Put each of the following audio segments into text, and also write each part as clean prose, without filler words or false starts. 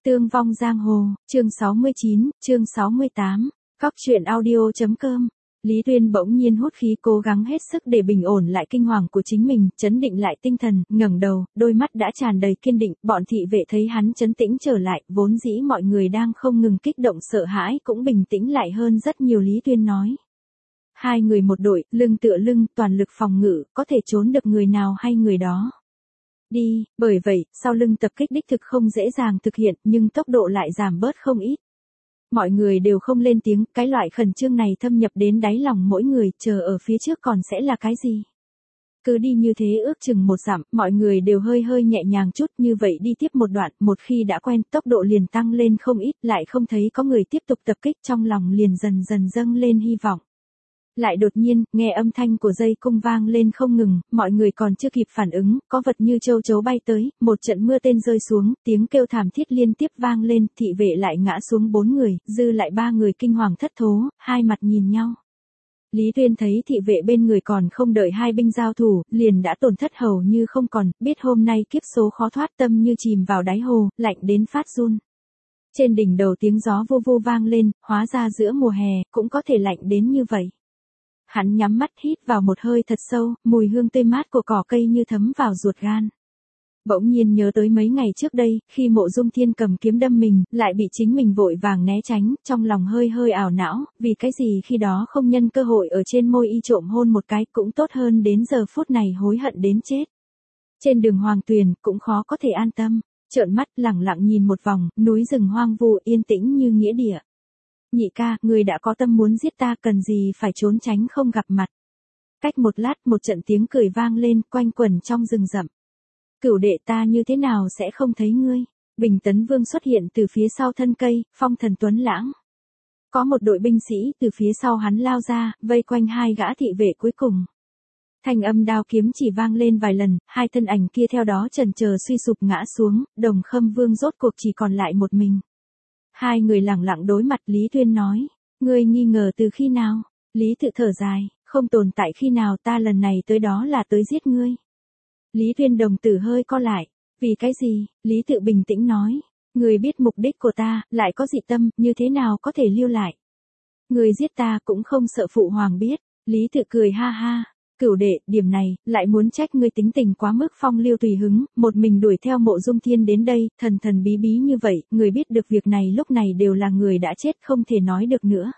Tương vong giang hồ, chương 69, chương 68, Cóc truyện audio.com. Lý Tuyên bỗng nhiên hút khí cố gắng hết sức để bình ổn lại kinh hoàng của chính mình, trấn định lại tinh thần, ngẩng đầu, đôi mắt đã tràn đầy kiên định, bọn thị vệ thấy hắn trấn tĩnh trở lại, vốn dĩ mọi người đang không ngừng kích động sợ hãi cũng bình tĩnh lại hơn rất nhiều. Lý Tuyên nói. Hai người một đội, lưng tựa lưng, toàn lực phòng ngự, có thể trốn được người nào hay người đó. Đi, bởi vậy, sau lưng tập kích đích thực không dễ dàng thực hiện, nhưng tốc độ lại giảm bớt không ít. Mọi người đều không lên tiếng, cái loại khẩn trương này thâm nhập đến đáy lòng mỗi người, chờ ở phía trước còn sẽ là cái gì. Cứ đi như thế ước chừng một dặm, mọi người đều hơi hơi nhẹ nhàng chút, như vậy đi tiếp một đoạn, một khi đã quen, tốc độ liền tăng lên không ít, lại không thấy có người tiếp tục tập kích, trong lòng liền dần dần dâng lên hy vọng. Lại đột nhiên, nghe âm thanh của dây cung vang lên không ngừng, mọi người còn chưa kịp phản ứng, có vật như châu chấu bay tới, một trận mưa tên rơi xuống, tiếng kêu thảm thiết liên tiếp vang lên, thị vệ lại ngã xuống 4 người, dư lại 3 người kinh hoàng thất thố, hai mặt nhìn nhau. Lý Tuyên thấy thị vệ bên người còn không đợi hai binh giao thủ, liền đã tổn thất hầu như không còn, biết hôm nay kiếp số khó thoát, tâm như chìm vào đáy hồ, lạnh đến phát run. Trên đỉnh đầu tiếng gió vô vô vang lên, hóa ra giữa mùa hè, cũng có thể lạnh đến như vậy. Hắn nhắm mắt hít vào một hơi thật sâu, mùi hương tươi mát của cỏ cây như thấm vào ruột gan. Bỗng nhiên nhớ tới mấy ngày trước đây, khi Mộ Dung Thiên cầm kiếm đâm mình, lại bị chính mình vội vàng né tránh, trong lòng hơi hơi ảo não, vì cái gì khi đó không nhân cơ hội ở trên môi y trộm hôn một cái cũng tốt hơn đến giờ phút này hối hận đến chết. Trên đường Hoàng Tuyền, cũng khó có thể an tâm, trợn mắt lẳng lặng nhìn một vòng, núi rừng hoang vu yên tĩnh như nghĩa địa. Nhị ca, người đã có tâm muốn giết ta cần gì phải trốn tránh không gặp mặt. Cách một lát một trận tiếng cười vang lên quanh quẩn trong rừng rậm. Cửu đệ ta như thế nào sẽ không thấy ngươi. Bình Tấn Vương xuất hiện từ phía sau thân cây, phong thần tuấn lãng. Có một đội binh sĩ từ phía sau hắn lao ra, vây quanh hai gã thị vệ cuối cùng. Thanh âm đao kiếm chỉ vang lên vài lần, hai thân ảnh kia theo đó chần chờ suy sụp ngã xuống, Đồng Khâm Vương rốt cuộc chỉ còn lại một mình. Hai người lẳng lặng đối mặt. Lý Tuyên nói, ngươi nghi ngờ từ khi nào? Lý Tự thở dài, không tồn tại khi nào, ta lần này tới đó là tới giết ngươi. Lý Tuyên đồng tử hơi co lại, vì cái gì? Lý Tự bình tĩnh nói, ngươi biết mục đích của ta, lại có dị tâm, như thế nào có thể lưu lại? Ngươi giết ta cũng không sợ phụ hoàng biết. Lý Tự cười ha ha. Cửu đệ, điểm này, lại muốn trách ngươi tính tình quá mức phong lưu tùy hứng, một mình đuổi theo Mộ Dung Thiên đến đây, thần thần bí bí như vậy, người biết được việc này lúc này đều là người đã chết không thể nói được nữa.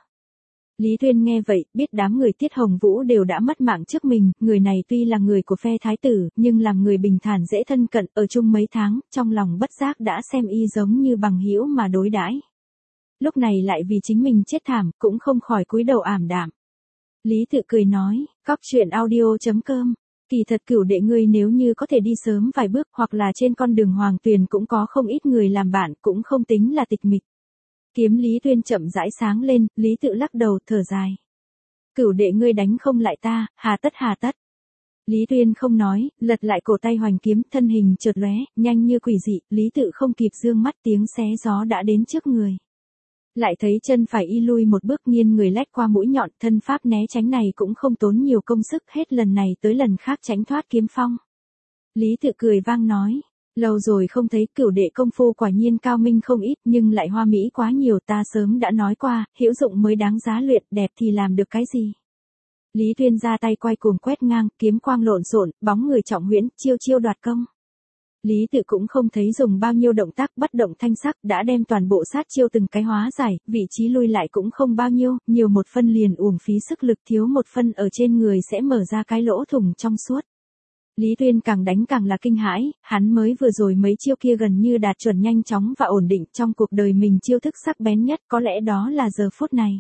Lý Tuyên nghe vậy, biết đám người Tiết Hồng Vũ đều đã mất mạng trước mình, người này tuy là người của phe thái tử, nhưng làm người bình thản dễ thân cận, ở chung mấy tháng, trong lòng bất giác đã xem y giống như bằng hữu mà đối đãi. Lúc này lại vì chính mình chết thảm, cũng không khỏi cúi đầu ảm đạm. Lý Tự cười nói, Cóc truyện audio.com, kỳ thật cửu đệ ngươi nếu như có thể đi sớm vài bước hoặc là trên con đường Hoàng Tuyền cũng có không ít người làm bạn, cũng không tính là tịch mịch. Kiếm Lý Tuyên chậm rãi sáng lên, Lý Tự lắc đầu thở dài. Cửu đệ ngươi đánh không lại ta, hà tất. Lý Tuyên không nói, lật lại cổ tay hoành kiếm, thân hình chợt lóe, nhanh như quỷ dị, Lý Tự không kịp dương mắt, tiếng xé gió đã đến trước người. Lại thấy chân phải y lui một bước, nghiêng người lách qua mũi nhọn, thân pháp né tránh này cũng không tốn nhiều công sức, hết lần này tới lần khác tránh thoát kiếm phong. Lý Tự cười vang nói, lâu rồi không thấy, cửu đệ công phu quả nhiên cao minh không ít, nhưng lại hoa mỹ quá nhiều, ta sớm đã nói qua, hữu dụng mới đáng giá luyện, đẹp thì làm được cái gì. Lý Tuyên ra tay quay cuồng quét ngang, kiếm quang lộn xộn, bóng người trọng huyễn, chiêu đoạt công. Lý Tự cũng không thấy dùng bao nhiêu động tác, bất động thanh sắc đã đem toàn bộ sát chiêu từng cái hóa giải, vị trí lui lại cũng không bao nhiêu, nhiều một phân liền uổng phí sức lực, thiếu một phân ở trên người sẽ mở ra cái lỗ thủng trong suốt. Lý Tuyên càng đánh càng là kinh hãi, hắn mới vừa rồi mấy chiêu kia gần như đạt chuẩn nhanh chóng và ổn định, trong cuộc đời mình chiêu thức sắc bén nhất, có lẽ đó là giờ phút này.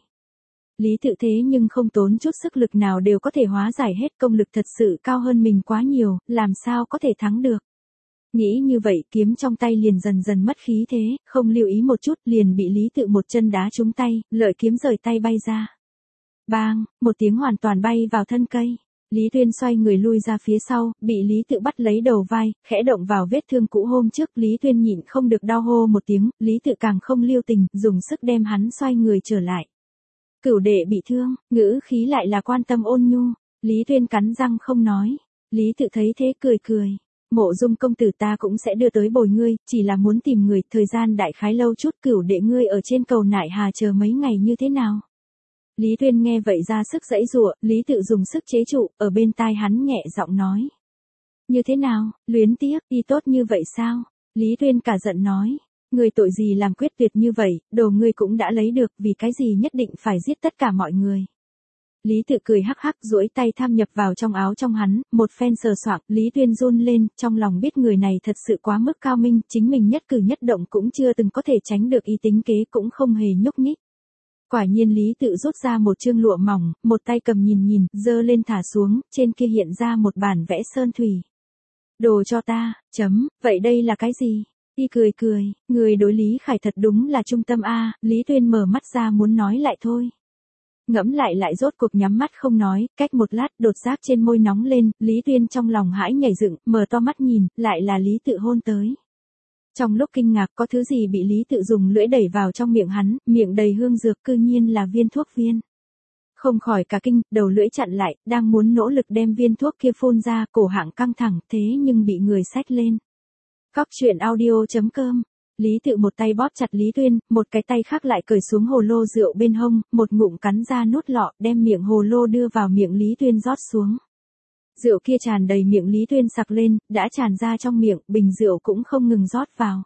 Lý Tự thế nhưng không tốn chút sức lực nào đều có thể hóa giải hết, công lực thật sự cao hơn mình quá nhiều, làm sao có thể thắng được. Nghĩ như vậy, kiếm trong tay liền dần dần mất khí thế, không lưu ý một chút liền bị Lý Tự một chân đá trúng tay, lợi kiếm rời tay bay ra. Bang, một tiếng hoàn toàn bay vào thân cây. Lý Tuyên xoay người lui ra phía sau, bị Lý Tự bắt lấy đầu vai, khẽ động vào vết thương cũ hôm trước. Lý Tuyên nhịn không được đau hô một tiếng, Lý Tự càng không lưu tình, dùng sức đem hắn xoay người trở lại. Cửu đệ bị thương, ngữ khí lại là quan tâm ôn nhu. Lý Tuyên cắn răng không nói. Lý Tự thấy thế cười. Mộ Dung công tử ta cũng sẽ đưa tới bồi ngươi, chỉ là muốn tìm người, thời gian đại khái lâu chút, Cửu đệ ngươi ở trên cầu Nại Hà chờ mấy ngày như thế nào? Lý Tuyên nghe vậy ra sức giãy giụa, Lý Tự dùng sức chế trụ, ở bên tai hắn nhẹ giọng nói. Như thế nào, luyến tiếc, y tốt như vậy sao? Lý Tuyên cả giận nói. Người tội gì làm quyết tuyệt như vậy, đồ ngươi cũng đã lấy được, vì cái gì nhất định phải giết tất cả mọi người. Lý Tự cười hắc hắc duỗi tay tham nhập vào trong áo trong hắn, một phen sờ soạng, Lý Tuyên run lên, trong lòng biết người này thật sự quá mức cao minh, chính mình nhất cử nhất động cũng chưa từng có thể tránh được, ý tính kế cũng không hề nhúc nhích. Quả nhiên Lý Tự rút ra một chương lụa mỏng, một tay cầm nhìn, giơ lên thả xuống, trên kia hiện ra một bản vẽ sơn thủy. Đồ cho ta, vậy đây là cái gì? Y cười, người đối Lý Khải thật đúng là trung tâm a. Lý Tuyên mở mắt ra muốn nói lại thôi. Ngẫm lại rốt cuộc nhắm mắt không nói, cách một lát đột giác trên môi nóng lên, Lý Tuyên trong lòng hãi nhảy dựng, mở to mắt nhìn, lại là Lý Tự hôn tới. Trong lúc kinh ngạc có thứ gì bị Lý Tự dùng lưỡi đẩy vào trong miệng hắn, miệng đầy hương dược, cư nhiên là viên thuốc viên. Không khỏi cả kinh, đầu lưỡi chặn lại, đang muốn nỗ lực đem viên thuốc kia phun ra, cổ họng căng thẳng, thế nhưng bị người xách lên. Cóc truyện audio.com. Lý Tự một tay bóp chặt Lý Tuyên, một cái tay khác lại cởi xuống hồ lô rượu bên hông, một ngụm cắn ra nút lọ, đem miệng hồ lô đưa vào miệng Lý Tuyên rót xuống. Rượu kia tràn đầy miệng Lý Tuyên sặc lên, đã tràn ra trong miệng, bình rượu cũng không ngừng rót vào.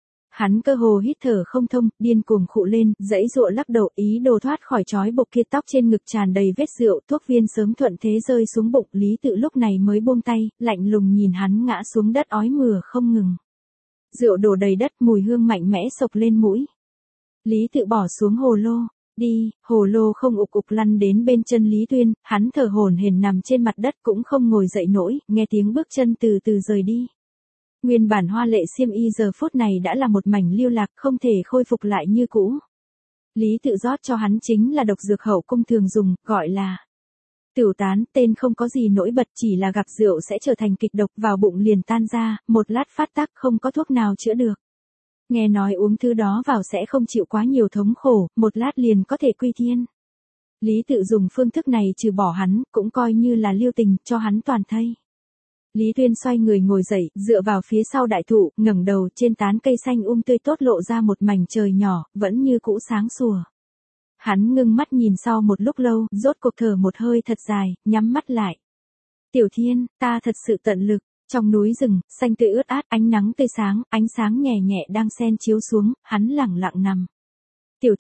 Hắn cơ hồ hít thở không thông, điên cuồng khụ lên, giãy giụa lắc đầu, ý đồ thoát khỏi trói buộc kia, tóc trên ngực tràn đầy vết rượu, thuốc viên sớm thuận thế rơi xuống bụng, Lý Tự lúc này mới buông tay, lạnh lùng nhìn hắn ngã xuống đất ói mửa không ngừng. Rượu đổ đầy đất, mùi hương mạnh mẽ xộc lên mũi. Lý Tự bỏ xuống hồ lô, đi, hồ lô không ục ục lăn đến bên chân Lý Tuyên, hắn thở hổn hển nằm trên mặt đất cũng không ngồi dậy nổi, nghe tiếng bước chân từ từ rời đi. Nguyên bản hoa lệ xiêm y giờ phút này đã là một mảnh lưu lạc, không thể khôi phục lại như cũ. Lý Tự rót cho hắn chính là độc dược hậu cung thường dùng, gọi là Tửu Tán, tên không có gì nổi bật, chỉ là gặp rượu sẽ trở thành kịch độc, vào bụng liền tan ra, một lát phát tác, không có thuốc nào chữa được. Nghe nói uống thứ đó vào sẽ không chịu quá nhiều thống khổ, một lát liền có thể quy thiên. Lý Tự dùng phương thức này trừ bỏ hắn, cũng coi như là lưu tình, cho hắn toàn thây. Lý Tuyên xoay người ngồi dậy, dựa vào phía sau đại thụ, ngẩng đầu, trên tán cây xanh tươi tốt lộ ra một mảnh trời nhỏ, vẫn như cũ sáng sủa. Hắn ngưng mắt nhìn sau một lúc lâu, rốt cuộc thở một hơi thật dài, nhắm mắt lại. Tiểu Thiên, ta thật sự tận lực. Trong núi rừng, xanh tươi ướt át, ánh nắng tươi sáng, ánh sáng nhẹ nhẹ đang xen chiếu xuống, hắn lẳng lặng nằm. Tiểu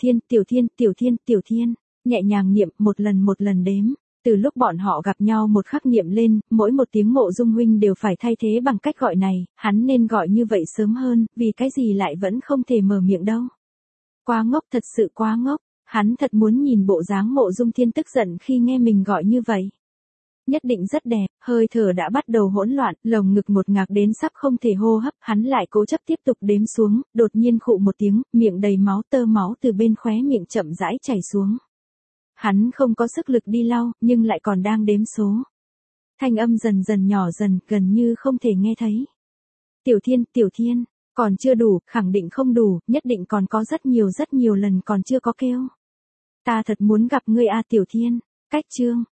Thiên, nhẹ nhàng niệm một lần đếm. Từ lúc bọn họ gặp nhau một khắc niệm lên, mỗi một tiếng Mộ Dung huynh đều phải thay thế bằng cách gọi này, hắn nên gọi như vậy sớm hơn, vì cái gì lại vẫn không thể mở miệng đâu. Quá ngốc, thật sự quá ngốc, hắn thật muốn nhìn bộ dáng Mộ Dung Thiên tức giận khi nghe mình gọi như vậy. Nhất định rất đẹp, hơi thở đã bắt đầu hỗn loạn, lồng ngực một ngạc đến sắp không thể hô hấp, hắn lại cố chấp tiếp tục đếm xuống, đột nhiên khụ một tiếng, miệng đầy máu, tơ máu từ bên khóe miệng chậm rãi chảy xuống. Hắn không có sức lực đi lau, nhưng lại còn đang đếm số. Thanh âm dần dần nhỏ dần, gần như không thể nghe thấy. Tiểu Thiên, còn chưa đủ, khẳng định không đủ, nhất định còn có rất nhiều lần còn chưa có kêu. Ta thật muốn gặp ngươi a Tiểu Thiên. Cách chương